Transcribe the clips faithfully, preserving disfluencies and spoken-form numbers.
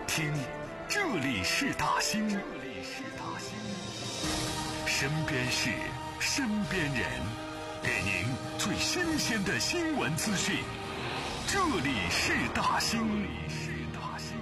听，这里是大兴，这里是大兴，身边事，身边人，给您最新鲜的新闻资讯。这里是大兴，这里是大兴。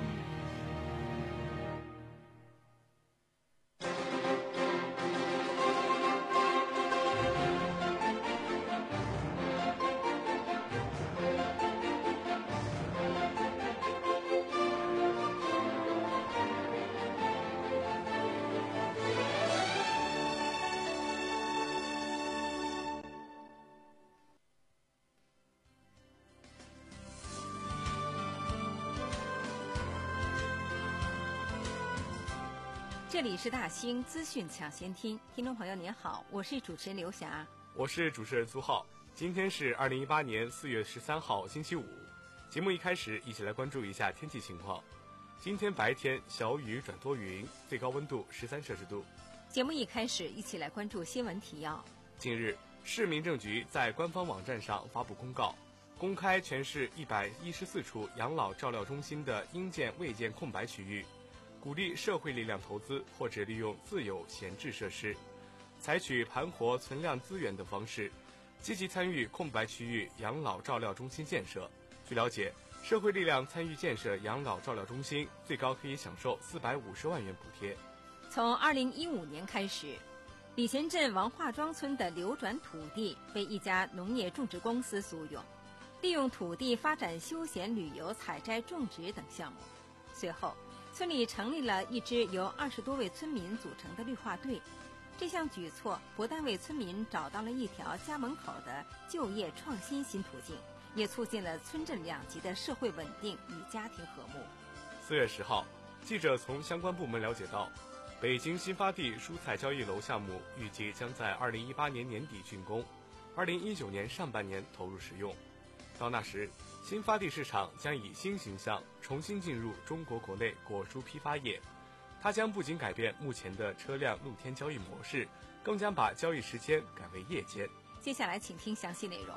这里是大兴资讯抢先听，听众朋友您好，我是主持人刘霞， 我是主持人苏浩。今天是二零一八年四月十三号星期五，节目一开始一起来关注一下天气情况。今天白天小雨转多云，最高温度十三摄氏度。 节目一开始一起来关注新闻提要。 近日，市民政局在官方网站上发布公告，公开全市一百一十四处养老照料中心的应建未建空白区域，鼓励社会力量投资或者利用自有闲置设施，采取盘活存量资源等方式，积极参与空白区域养老照料中心建设。据了解，社会力量参与建设养老照料中心，最高可以享受四百五十万元补贴。 从二零一五年开始，礼贤镇王化庄村的流转土地被一家农业种植公司租用，利用土地发展休闲旅游、采摘种植等项目。随后村里成立了一支由二十多位村民组成的绿化队，这项举措不但为村民找到了一条家门口的就业创新新途径，也促进了村镇两级的社会稳定与家庭和睦。 四月十号，记者从相关部门了解到，北京新发地蔬菜交易楼项目预计将在二零一八年年底竣工，二零一九年上半年投入使用。到那时，新发地市场将以新形象重新进入中国国内果蔬批发业，它将不仅改变目前的车辆露天交易模式，更将把交易时间改为夜间。 接下来请听详细内容。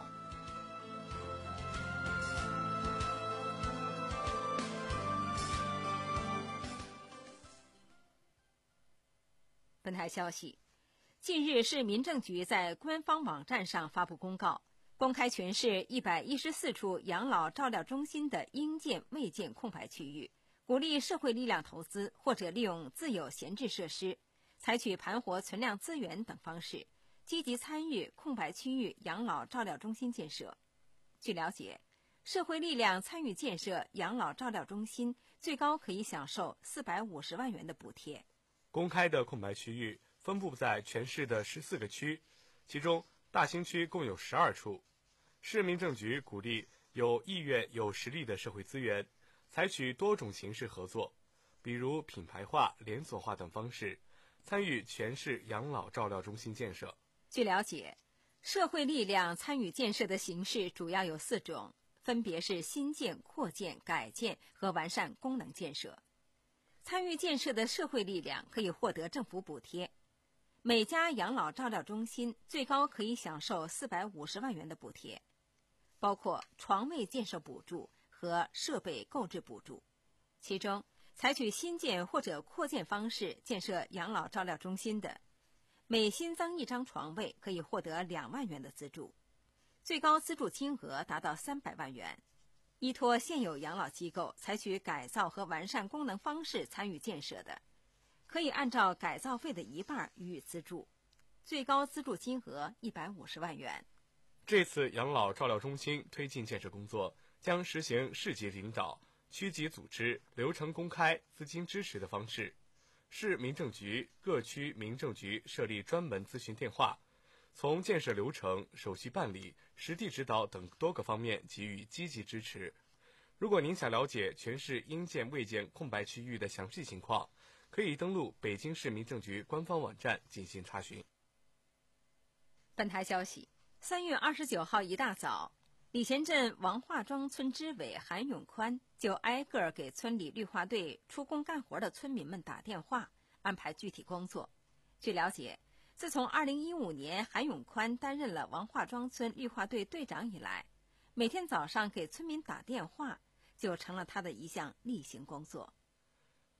本台消息，近日市民政局在官方网站上发布公告，公开全市一百一十四处养老照料中心的应建未建空白区域，鼓励社会力量投资或者利用自有闲置设施，采取盘活存量资源等方式，积极参与空白区域养老照料中心建设。据了解，社会力量参与建设养老照料中心，最高可以享受四百五十万元的补贴。 公开的空白区域分布在全市的十四个区，其中大兴区共有十二处。市民政局鼓励有意愿有实力的社会资源，采取多种形式合作，比如品牌化、连锁化等方式，参与全市养老照料中心建设。 据了解，社会力量参与建设的形式主要有四种，分别是新建、扩建、改建和完善功能建设。参与建设的社会力量可以获得政府补贴，每家养老照料中心最高可以享受四百五十万元的补贴，包括床位建设补助和设备购置补助。其中，采取新建或者扩建方式建设养老照料中心的，每新增一张床位可以获得两万元的资助，最高资助金额达到三百万元。依托现有养老机构采取改造和完善功能方式参与建设的，可以按照改造费的一半予以资助，最高资助金额一百五十万元。 这次养老照料中心推进建设工作将实行市级领导、区级组织、流程公开、资金支持的方式。市民政局、各区民政局设立专门咨询电话，从建设流程、手续办理、实地指导等多个方面给予积极支持。如果您想了解全市应建未建空白区域的详细情况，可以登录北京市民政局官方网站进行查询。 本台消息，三月二十九号一大早，礼贤镇王化庄村支委韩永宽就挨个给村里绿化队出工干活的村民们打电话，安排具体工作。据了解，自从二零一五年韩永宽担任了王化庄村绿化队队长以来，每天早上给村民打电话就成了他的一项例行工作。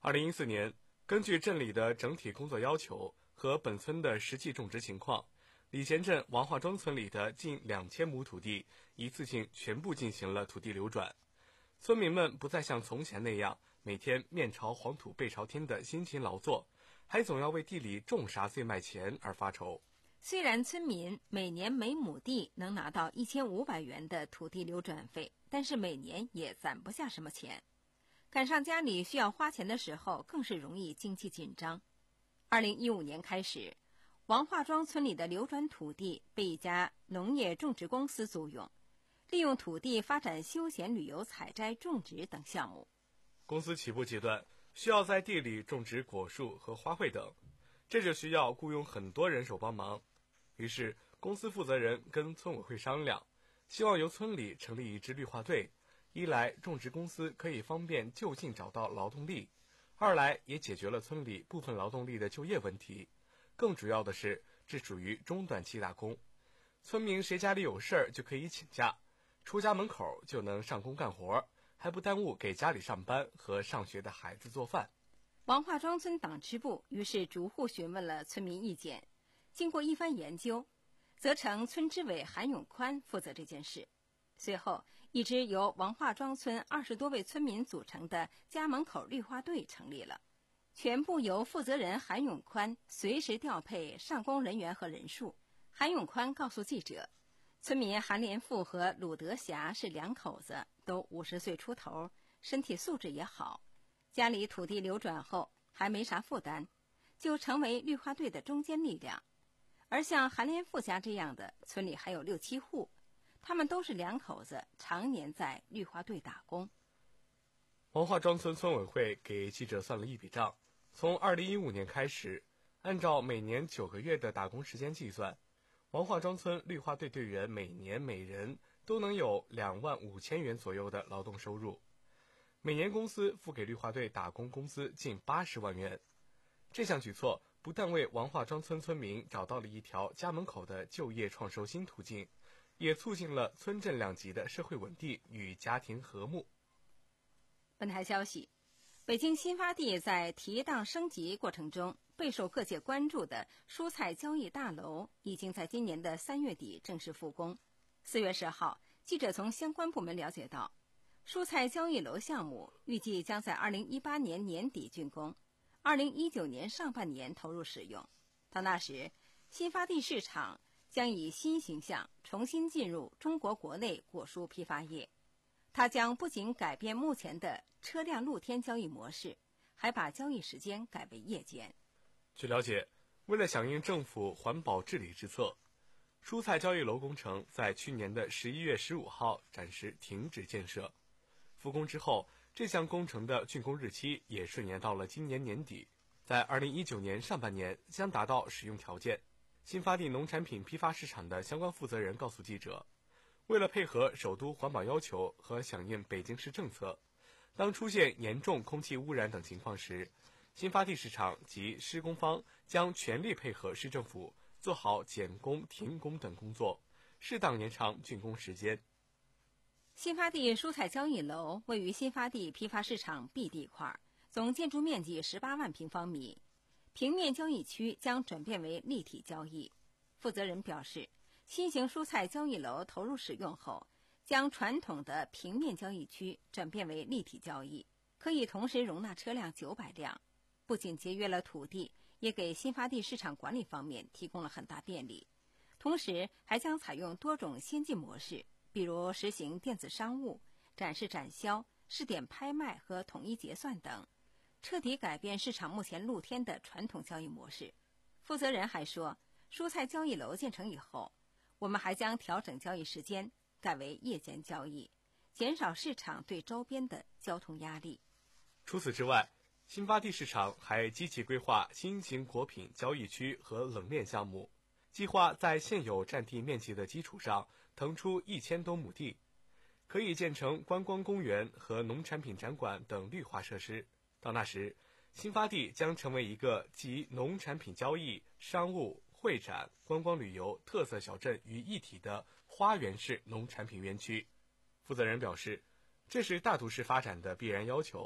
二零一四年，根据镇里的整体工作要求和本村的实际种植情况，礼贤镇王化庄村里的近两千亩土地一次性全部进行了土地流转。村民们不再像从前那样每天面朝黄土背朝天的辛勤劳作，还总要为地里种啥最卖钱而发愁。 虽然村民每年每亩地能拿到一千五百元的土地流转费，但是每年也攒不下什么钱。赶上家里需要花钱的时候，更是容易经济紧张。二零一五年开始，王化庄村里的流转土地被一家农业种植公司租用，利用土地发展休闲旅游、采摘、种植等项目。 公司起步阶段需要在地里种植果树和花卉等，这就需要雇佣很多人手帮忙。于是公司负责人跟村委会商量，希望由村里成立一支绿化队，一来种植公司可以方便就近找到劳动力，二来也解决了村里部分劳动力的就业问题。更主要的是，这属于中短期打工，村民谁家里有事儿就可以请假，出家门口就能上工干活，还不耽误给家里上班和上学的孩子做饭。 王化庄村党支部于是逐户询问了村民意见，经过一番研究，责成村支委韩永宽负责这件事。随后，一支由王化庄村二十多位村民组成的家门口绿化队成立了，全部由负责人韩永宽随时调配上工人员和人数。韩永宽告诉记者，村民韩连富和鲁德霞是两口子，都五十岁出头，身体素质也好，家里土地流转后还没啥负担，就成为绿化队的中坚力量。而像韩连富家这样的，村里还有六七户，他们都是两口子，常年在绿化队打工。 王化庄村村委会给记者算了一笔账，从二零一五年开始，按照每年九个月的打工时间计算，王化庄村绿化队队员每年每人都能有两万五千元左右的劳动收入，每年公司付给绿化队打工工资近八十万元。这项举措不但为王化庄村村民找到了一条家门口的就业创收新途径，也促进了村镇两级的社会稳定与家庭和睦。 本台消息，北京新发地在提档升级过程中备受各界关注的蔬菜交易大楼已经在今年的三月底正式复工。四月十号，记者从相关部门了解到，蔬菜交易楼项目预计将在二零一八年年底竣工，二零一九年上半年投入使用。到那时，新发地市场将以新形象重新进入中国国内果蔬批发业。它将不仅改变目前的车辆露天交易模式，还把交易时间改为夜间。 据了解，为了响应政府环保治理之策，蔬菜交易楼工程在去年的十一月十五号暂时停止建设。复工之后，这项工程的竣工日期也顺延到了今年年底，在二零一九年上半年将达到使用条件。新发地农产品批发市场的相关负责人告诉记者，为了配合首都环保要求和响应北京市政策，当出现严重空气污染等情况时，新发地市场及施工方将全力配合市政府做好减工、停工等工作，适当延长竣工时间。 新发地蔬菜交易楼位于新发地批发市场 B 地块，总建筑面积十八万平方米，平面交易区将转变为立体交易。负责人表示，新型蔬菜交易楼投入使用后，将传统的平面交易区转变为立体交易，可以同时容纳车辆九百辆，不仅节约了土地，也给新发地市场管理方面提供了很大便利。同时还将采用多种先进模式，比如实行电子商务、展示展销、试点拍卖和统一结算等，彻底改变市场目前露天的传统交易模式。负责人还说，蔬菜交易楼建成以后，我们还将调整交易时间，改为夜间交易，减少市场对周边的交通压力。 除此之外，新发地市场还积极规划新型果品交易区和冷链项目，计划在现有占地面积的基础上腾出一千多亩地，可以建成观光公园和农产品展馆等绿化设施。到那时，新发地将成为一个集农产品交易、商务、会展、观光旅游、特色小镇于一体的花园式农产品园区。负责人表示，这是大都市发展的必然要求，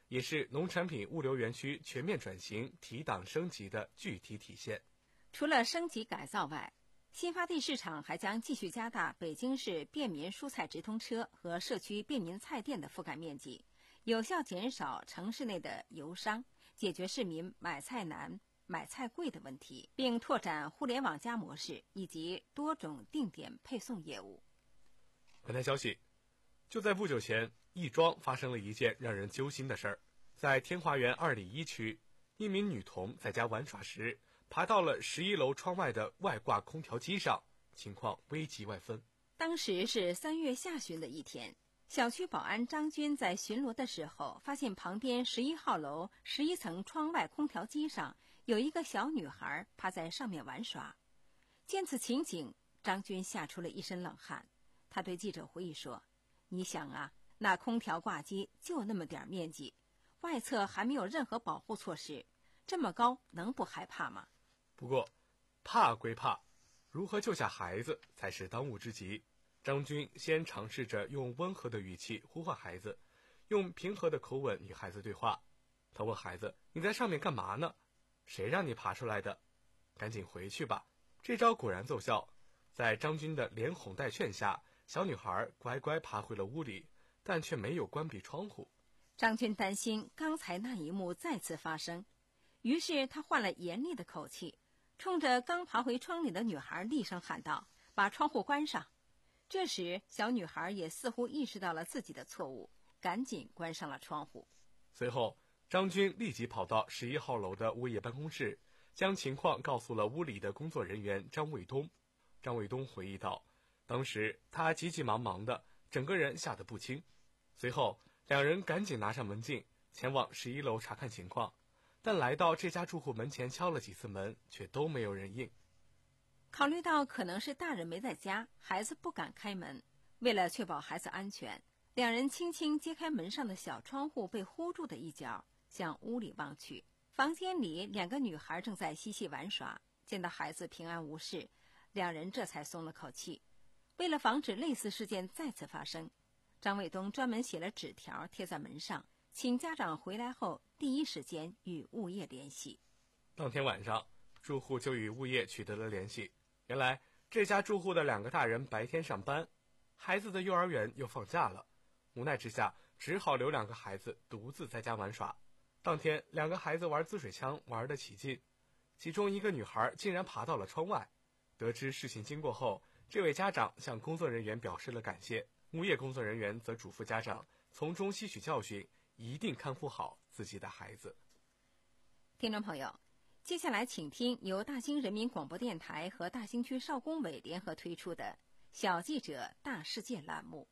也是农产品物流园区全面转型提档升级的具体体现。 除了升级改造外，新发地市场还将继续加大北京市便民蔬菜直通车和社区便民菜店的覆盖面积，有效减少城市内的游商，解决市民买菜难、买菜贵的问题，并拓展互联网加模式以及多种定点配送业务。 本台消息，就在不久前，亦庄发生了一件让人揪心的事儿。在天华园二里一区，一名女童在家玩耍时，爬到了十一楼窗外的外挂空调机上，情况危急万分。 当时是三月下旬的一天，小区保安张军在巡逻的时候，发现旁边十一号楼十一层窗外空调机上有一个小女孩趴在上面玩耍。见此情景，张军吓出了一身冷汗。他对记者回忆说：“你想啊，那空调挂机就那么点面积，外侧还没有任何保护措施，这么高能不害怕吗？” 不过，怕归怕，如何救下孩子才是当务之急。张军先尝试着用温和的语气呼唤孩子，用平和的口吻与孩子对话。他问孩子：“你在上面干嘛呢？谁让你爬出来的？赶紧回去吧。”这招果然奏效，在张军的连哄带劝下，小女孩乖乖爬回了屋里，但却没有关闭窗户。 张军担心刚才那一幕再次发生，于是他换了严厉的口气，冲着刚爬回窗里的女孩厉声喊道：“把窗户关上！”这时，小女孩也似乎意识到了自己的错误，赶紧关上了窗户。 随后，张军立即跑到十一号楼的物业办公室，将情况告诉了屋里的工作人员张卫东。张卫东回忆道，当时他急急忙忙的，整个人吓得不轻。随后，两人赶紧拿上门禁，前往十一楼查看情况。但来到这家住户门前敲了几次门，却都没有人应。 考虑到可能是大人没在家，孩子不敢开门，为了确保孩子安全，两人轻轻揭开门上的小窗户被糊住的一角，向屋里望去。房间里两个女孩正在嬉戏玩耍，见到孩子平安无事，两人这才松了口气。为了防止类似事件再次发生，张卫东专门写了纸条贴在门上，请家长回来后第一时间与物业联系。 当天晚上，住户就与物业取得了联系。原来这家住户的两个大人白天上班，孩子的幼儿园又放假了，无奈之下只好留两个孩子独自在家玩耍。当天两个孩子玩滋水枪玩得起劲，其中一个女孩竟然爬到了窗外。得知事情经过后，这位家长向工作人员表示了感谢，物业工作人员则嘱咐家长从中吸取教训，一定看护好自己的孩子。 听众朋友，接下来请听由大兴人民广播电台和大兴区少工委联合推出的小记者大世界栏目。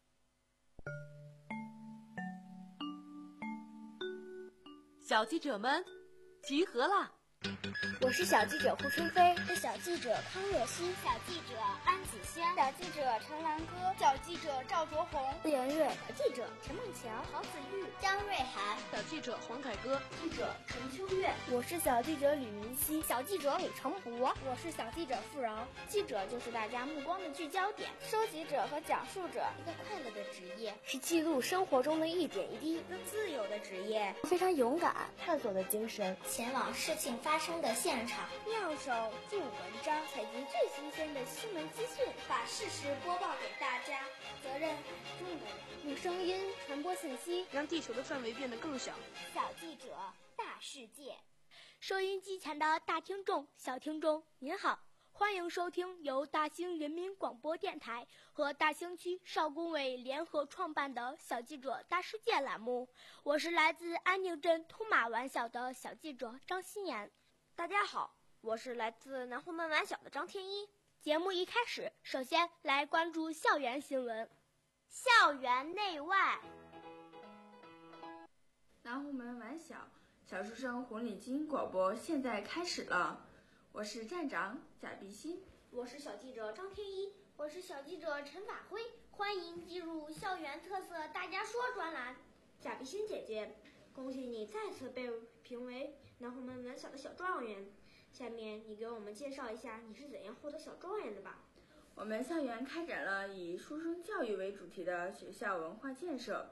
小记者们集合了！ 我是小记者胡春飞， 是小记者康若曦， 小记者安子香， 小记者程兰歌， 小记者赵卓红， 顾媛月， 小记者陈梦桥， 郝子玉，张瑞涵， 小记者黄凯歌， 记者陈秋月。 我是小记者吕明熙， 小记者李成博， 我是小记者付柔。 记者就是大家目光的聚焦点，收集者和讲述者， 一个快乐的职业， 是记录生活中的一点一滴， 一个自由的职业， 非常勇敢、探索的精神， 前往事情发生的现场， 妙手著文章， 采集最新鲜的新闻资讯， 把事实播报给大家。责任重的人， 用声音传播信息， 让地球的范围变得更小。 小记者大世界， 收音机前的大听众、小听众，您好，欢迎收听由大兴人民广播电台和大兴区少工委联合创办的小记者大世界栏目。我是来自安定镇通马湾小的小记者张新妍。 大家好，我是来自南红门晚小的张天一。 节目一开始，首先来关注校园新闻。 校园内外。 南红门晚小小书生红领巾广播现在开始了，我是站长贾碧欣， 我是小记者张天一， 我是小记者陈法辉，欢迎进入校园特色大家说专栏。 贾碧欣姐姐，恭喜你再次被评为南红门晚小的小状元。下面你给我们介绍一下你是怎样获得小状元的吧。 我们校园开展了以书生教育为主题的学校文化建设，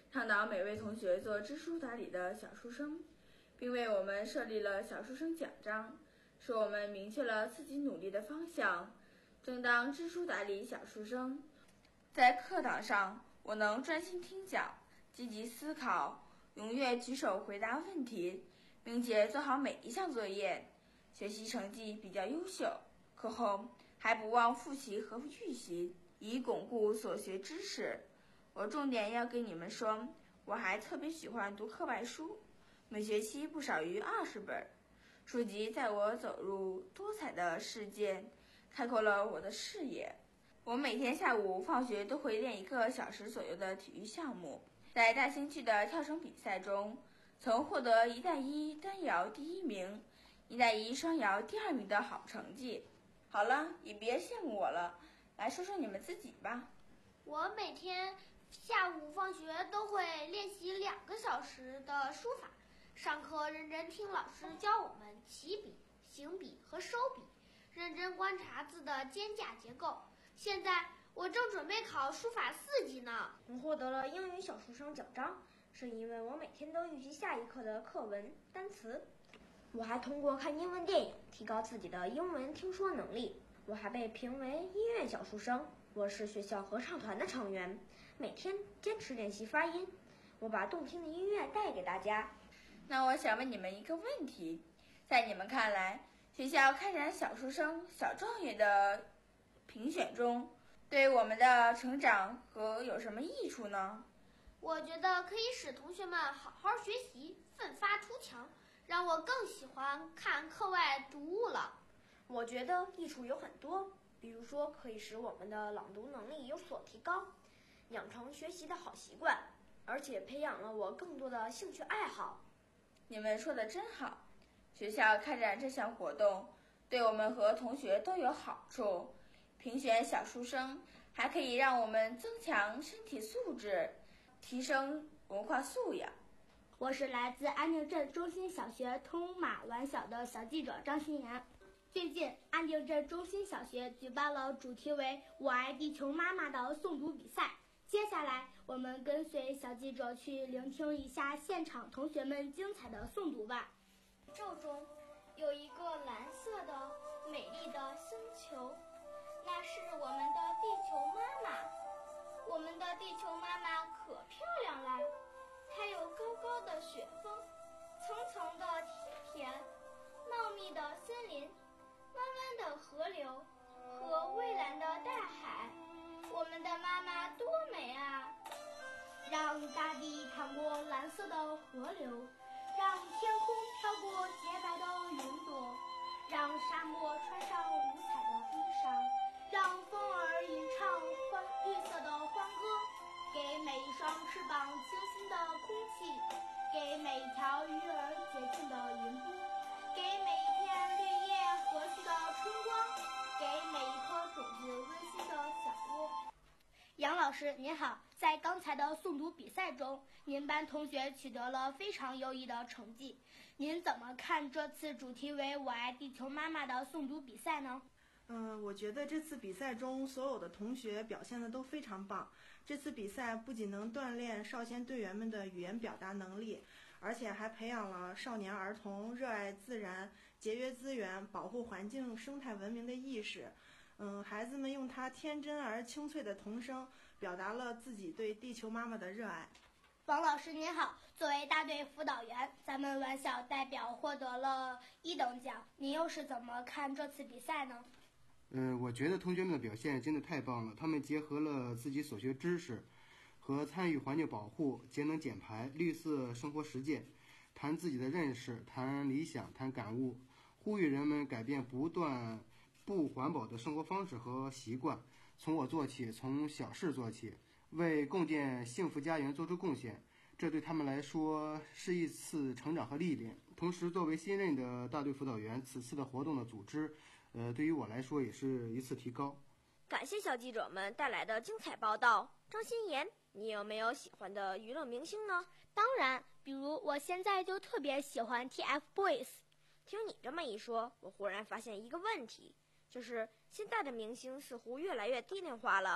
倡导每位同学做知书达理的小书生，并为我们设立了小书生奖章，使我们明确了自己努力的方向，争当知书达理小书生。在课堂上，我能专心听讲，积极思考，踊跃举手回答问题，并且做好每一项作业，学习成绩比较优秀。课后还不忘复习和预习，以巩固所学知识。我重点要跟你们说，我还特别喜欢读课外书，每学期不少于二十本。书籍在我走入多彩的世界，开阔了我的视野。我每天下午放学都会练一个小时左右的体育项目，在大兴区的跳绳比赛中，曾获得一带一单摇第一名、一带一双摇第二名的好成绩。好了，也别羡慕我了，来说说你们自己吧。 我每天下午放学都会练习两个小时的书法，上课认真听老师教我们起笔、行笔和收笔，认真观察字的间架结构。现在我正准备考书法四级呢。 我获得了英语小书生奖章，是因为我每天都预习下一课的课文、单词。我还通过看英文电影提高自己的英文听说能力。我还被评为音乐小书生，我是学校合唱团的成员，每天坚持练习发音。我把动听的音乐带给大家。 那我想问你们一个问题，在你们看来，学校开展小书生、小状元的评选中，对我们的成长和有什么益处呢？ 我觉得可以使同学们好好学习，奋发图强，让我更喜欢看课外读物了。 我觉得益处有很多，比如说可以使我们的朗读能力有所提高，养成学习的好习惯，而且培养了我更多的兴趣爱好。 你们说的真好，学校开展这项活动对我们和同学都有好处。评选小书生还可以让我们增强身体素质，提升文化素养。 我是来自安定镇中心小学通马玩小的小记者张欣妍。最近，安定镇中心小学举办了主题为“我爱地球妈妈”的诵读比赛。接下来，我们跟随小记者去聆听一下现场同学们精彩的诵读吧。 宇宙中有一个蓝色的美丽的星球，那是我们的地球妈妈。我们的地球妈妈可漂亮啦，它有高高的雪峰，层层的梯田，茂密的森林，弯弯的河流和蔚蓝的大海。我们的妈妈多美啊！ 让大地淌过蓝色的河流，让天空飘过洁白的云朵，让沙漠穿上五彩的衣裳，让风儿吟唱欢绿色的欢歌，给每一双翅膀清新的空气，给每一条鱼儿洁净的银波，给每一片绿叶和煦的春光，给每一颗种子温馨的小窝。杨老师您好，在刚才的诵读比赛中，您班同学取得了非常优异的成绩。您怎么看这次主题为“我爱地球妈妈”的诵读比赛呢？ 嗯、呃，我觉得这次比赛中所有的同学表现的都非常棒。这次比赛不仅能锻炼少先队员们的语言表达能力，而且还培养了少年儿童热爱自然、节约资源、保护环境、生态文明的意识。嗯，孩子们用他天真而清脆的童声，表达了自己对地球妈妈的热爱。 王老师您好，作为大队辅导员，咱们玩小代表获得了一等奖，您又是怎么看这次比赛呢？ 呃，我觉得同学们的表现真的太棒了，他们结合了自己所学知识和参与环境保护、节能减排、绿色生活实践，谈自己的认识，谈理想，谈感悟，呼吁人们改变不断不环保的生活方式和习惯，从我做起，从小事做起，为共建幸福家园做出贡献。这对他们来说是一次成长和历练。同时，作为新任的大队辅导员，此次的活动的组织呃，对于我来说也是一次提高。 感谢小记者们带来的精彩报道。张欣妍，你有没有喜欢的娱乐明星呢？ 当然，比如我现在就特别喜欢 T F Boys。 听你这么一说，我忽然发现一个问题，就是现在的明星似乎越来越低龄化了，有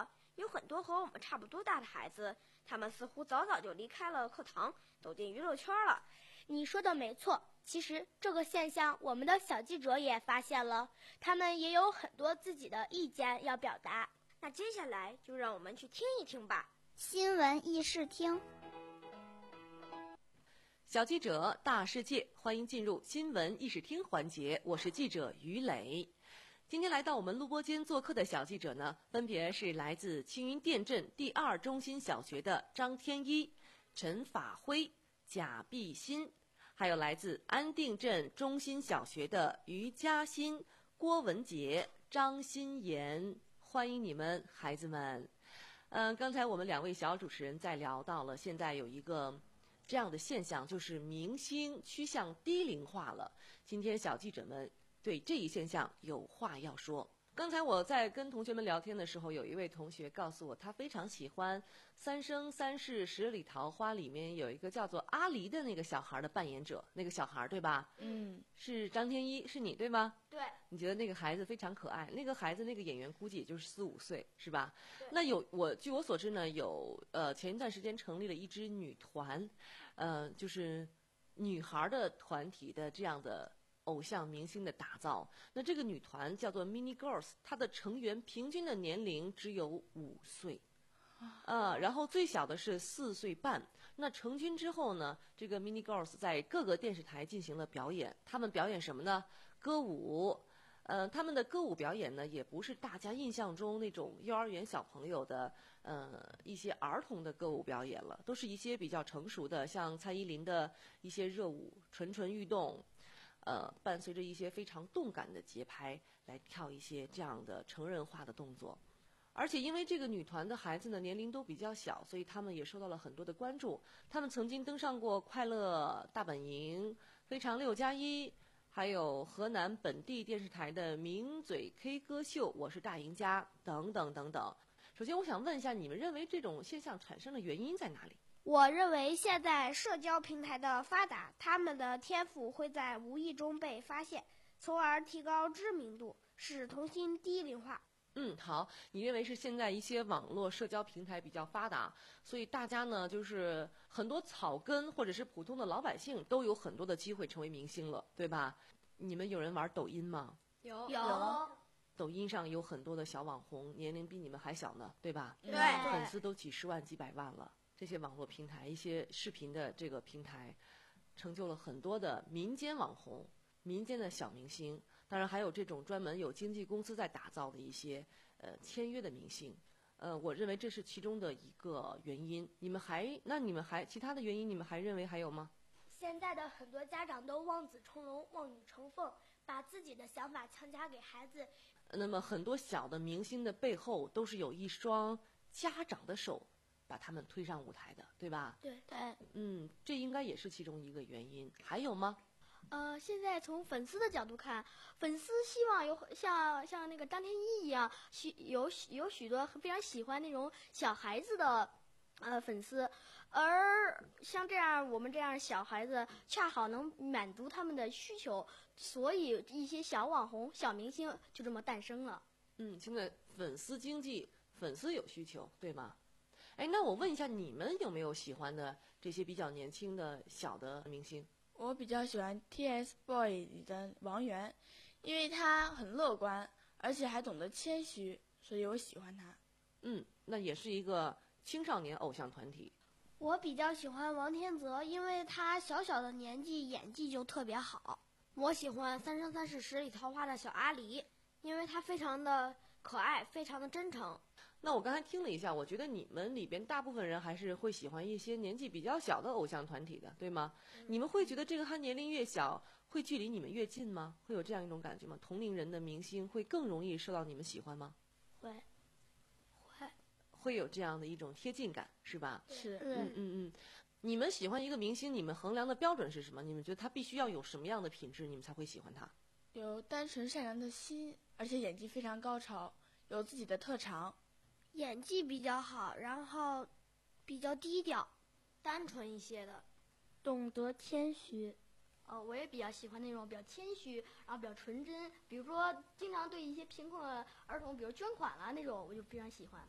有很多和我们差不多大的孩子，他们似乎早早就离开了课堂，走进娱乐圈了。 你说的没错，其实这个现象我们的小记者也发现了，他们也有很多自己的意见要表达。 那接下来就让我们去听一听吧。 新闻议事厅， 小记者大世界，欢迎进入新闻议事厅环节，我是记者于磊。今天来到我们录播间做客的小记者呢，分别是来自青云店镇第二中心小学的张天一、陈法辉、贾碧新，还有来自安定镇中心小学的于嘉欣、郭文杰、张新妍，欢迎你们，孩子们。嗯、呃，刚才我们两位小主持人在聊到了，现在有一个这样的现象，就是明星趋向低龄化了。今天小记者们对这一现象有话要说。刚才我在跟同学们聊天的时候，有一位同学告诉我，他非常喜欢《三生三世十里桃花》里面有一个叫做阿离的那个小孩的扮演者，那个小孩对吧？ 嗯， 是张天一，是你对吗？ 对。 你觉得那个孩子非常可爱？那个孩子那个演员估计也就是四五岁，是吧？那有我据我所知呢，有呃前一段时间成立了一支女团，呃，就是女孩的团体的这样的偶像明星的打造。那这个女团叫做 Mini Girls， 它的成员平均的年龄只有五岁，呃，然后最小的是四岁半。那成军之后呢，这个 Mini Girls 在各个电视台进行了表演。他们表演什么呢？歌舞。呃，他们的歌舞表演呢，也不是大家印象中那种幼儿园小朋友的呃一些儿童的歌舞表演了，都是一些比较成熟的，像蔡依林的一些热舞，蠢蠢欲动。呃，伴随着一些非常动感的节拍来跳一些这样的成人化的动作，而且因为这个女团的孩子呢年龄都比较小，所以他们也受到了很多的关注。他们曾经登上过《快乐大本营》、《非常六加一》，还有河南本地电视台的名嘴 K 歌秀《我是大赢家》等等等等。首先，我想问一下，你们认为这种现象产生的原因在哪里？ 我认为现在社交平台的发达，他们的天赋会在无意中被发现，从而提高知名度，使童星低龄化。 嗯，好，你认为是现在一些网络社交平台比较发达，所以大家呢就是很多草根或者是普通的老百姓都有很多的机会成为明星了，对吧？你们有人玩抖音吗？ 有有。 抖音上有很多的小网红，年龄比你们还小呢，对吧？ 对， 粉丝都几十万几百万了。这些网络平台，一些视频的这个平台，成就了很多的民间网红、民间的小明星。当然，还有这种专门有经纪公司在打造的一些呃签约的明星。呃，我认为这是其中的一个原因。你们还那你们还其他的原因，你们还认为还有吗？ 现在的很多家长都望子成龙、望女成凤，把自己的想法强加给孩子。 那么，很多小的明星的背后都是有一双家长的手把他们推上舞台的，对吧？ 对对， 嗯，这应该也是其中一个原因。还有吗？ 呃，现在从粉丝的角度看，粉丝希望有像像那个张天一一样，许有有许多非常喜欢那种小孩子的呃粉丝，而像这样我们这样小孩子恰好能满足他们的需求，所以一些小网红、小明星就这么诞生了。 嗯，现在粉丝经济，粉丝有需求，对吗？哎，那我问一下，你们有没有喜欢的这些比较年轻的小的明星？ 我比较喜欢 T F BOYS 里的王源，因为他很乐观，而且还懂得谦虚，所以我喜欢他。 嗯，那也是一个青少年偶像团体。 我比较喜欢王天泽，因为他小小的年纪演技就特别好。我喜欢《三生三世十里桃花》的小阿离，因为他非常的可爱，非常的真诚。 那我刚才听了一下，我觉得你们里边大部分人还是会喜欢一些年纪比较小的偶像团体的，对吗？嗯、你们会觉得这个他年龄越小，会距离你们越近吗？会有这样一种感觉吗？同龄人的明星会更容易受到你们喜欢吗？ 会，会， 会有这样的一种贴近感，是吧？ 是， 嗯嗯嗯。你们喜欢一个明星，你们衡量的标准是什么？你们觉得他必须要有什么样的品质，你们才会喜欢他？ 有单纯善良的心，而且演技非常高超，有自己的特长。 演技比较好，然后比较低调，单纯一些的，懂得谦虚。 呃，我也比较喜欢那种比较谦虚，然后比较纯真，比如说经常对一些贫困儿童，比如捐款啦那种，我就非常喜欢。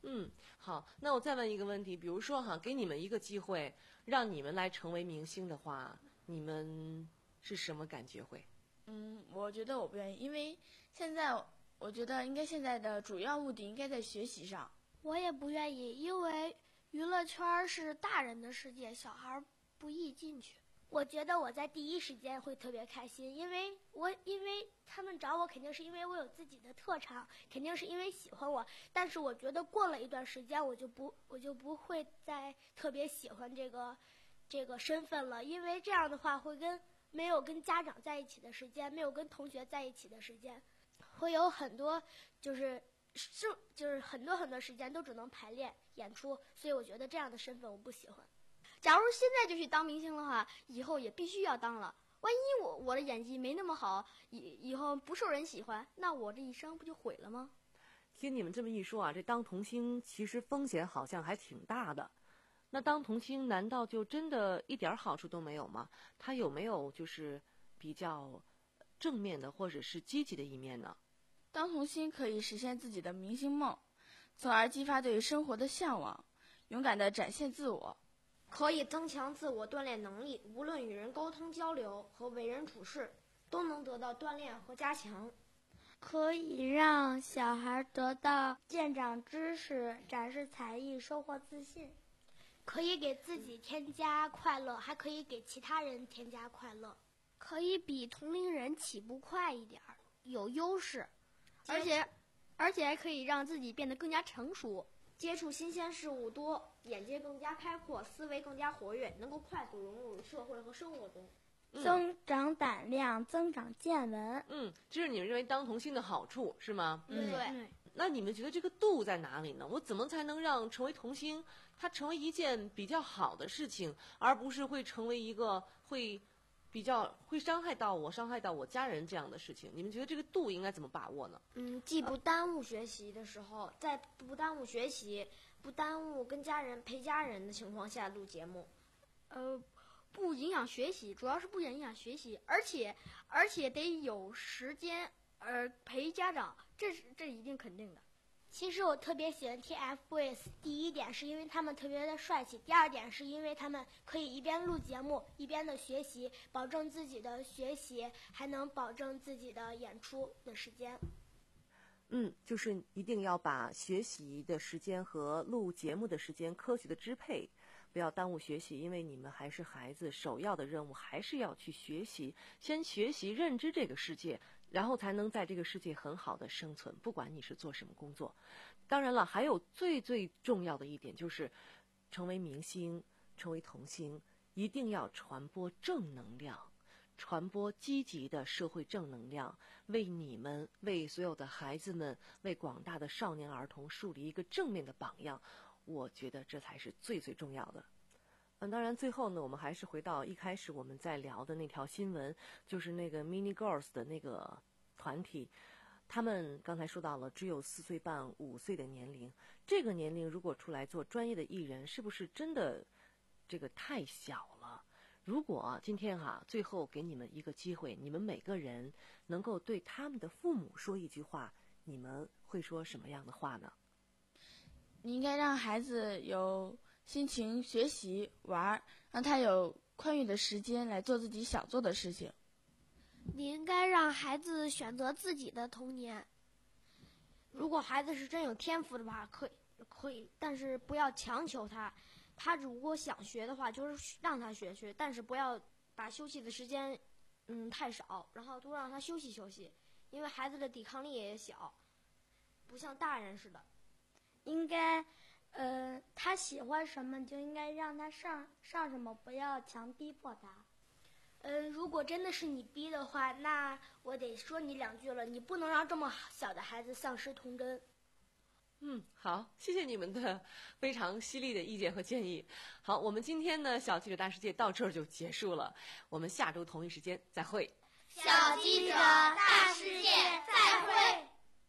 嗯，好，那我再问一个问题，比如说哈，给你们一个机会，让你们来成为明星的话，你们是什么感觉会？ 嗯，我觉得我不愿意，因为现在我觉得应该现在的主要目的应该在学习上。 我也不愿意，因为娱乐圈是大人的世界，小孩不易进去。 我觉得我在第一时间会特别开心，因为我因为他们找我肯定是因为我有自己的特长，肯定是因为喜欢我。但是我觉得过了一段时间，我就不我就不会再特别喜欢这个这个身份了，因为这样的话会跟没有跟家长在一起的时间，没有跟同学在一起的时间，会有很多就是是就是很多很多时间都只能排练演出，所以我觉得这样的身份我不喜欢。 假如现在就去当明星的话，以后也必须要当了。万一我我的演技没那么好，以以后不受人喜欢，那我这一生不就毁了吗？ 听你们这么一说啊，这当童星其实风险好像还挺大的。那当童星难道就真的一点好处都没有吗？它有没有就是比较正面的或者是积极的一面呢？ 当童星可以实现自己的明星梦，从而激发对生活的向往，勇敢地展现自我。 可以增强自我锻炼能力，无论与人沟通交流和为人处事，都能得到锻炼和加强。 可以让小孩得到见长知识，展示才艺，收获自信。 可以给自己添加快乐，还可以给其他人添加快乐。 可以比同龄人起步快一点儿，有优势，而且而且还可以让自己变得更加成熟。 接触新鲜事物多，眼界更加开阔，思维更加活跃，能够快速融入社会和生活中， 嗯、增长胆量，增长见闻。 嗯，这是你们认为当童星的好处是吗？ 嗯，对。 那你们觉得这个度在哪里呢？我怎么才能让成为童星，它成为一件比较好的事情，而不是会成为一个会比较会伤害到我、伤害到我家人这样的事情？你们觉得这个度应该怎么把握呢？ 嗯，既不耽误学习的时候，在不耽误学习、不耽误跟家人陪家人的情况下录节目， 呃，不影响学习，主要是不影响学习，而且而且得有时间呃陪家长，这是这一定肯定的。 其实我特别喜欢 TFBOYS， 第一点是因为他们特别的帅气，第二点是因为他们可以一边录节目一边的学习，保证自己的学习，还能保证自己的演出的时间。 嗯，就是一定要把学习的时间和录节目的时间科学的支配，不要耽误学习，因为你们还是孩子，首要的任务还是要去学习，先学习认知这个世界，然后才能在这个世界很好的生存，不管你是做什么工作。当然了，还有最最重要的一点就是成为明星，成为童星，一定要传播正能量，传播积极的社会正能量，为你们，为所有的孩子们，为广大的少年儿童树立一个正面的榜样，我觉得这才是最最重要的。嗯，当然最后呢，我们还是回到一开始我们在聊的那条新闻，就是那个 Mini Girls 的那个团体，他们刚才说到了只有四岁半五岁的年龄，这个年龄如果出来做专业的艺人，是不是真的这个太小了？如果今天哈、啊，最后给你们一个机会，你们每个人能够对他们的父母说一句话，你们会说什么样的话呢？ 你应该让孩子有心情学习玩，让他有宽裕的时间来做自己想做的事情。 你应该让孩子选择自己的童年。 如果孩子是真有天赋的话，可以可以，但是不要强求他。他如果想学的话，就是让他学学，但是不要把休息的时间嗯太少，然后多让他休息休息，因为孩子的抵抗力也小，不像大人似的。 应该呃他喜欢什么就应该让他上上什么，不要强逼迫他。 嗯，如果真的是你逼的话，那我得说你两句了，你不能让这么小的孩子丧失童真。 嗯，好，谢谢你们的非常犀利的意见和建议。好，我们今天呢小记者大世界到这儿就结束了，我们下周同一时间再会。 小记者大世界再会。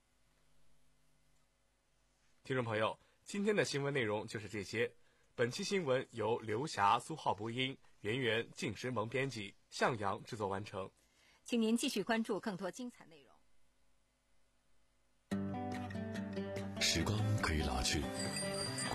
听众朋友，今天的新闻内容就是这些。本期新闻由刘霞、苏浩播音，圆圆、靳诗萌编辑，向阳制作完成。 请您继续关注更多精彩内容。 时光可以老去。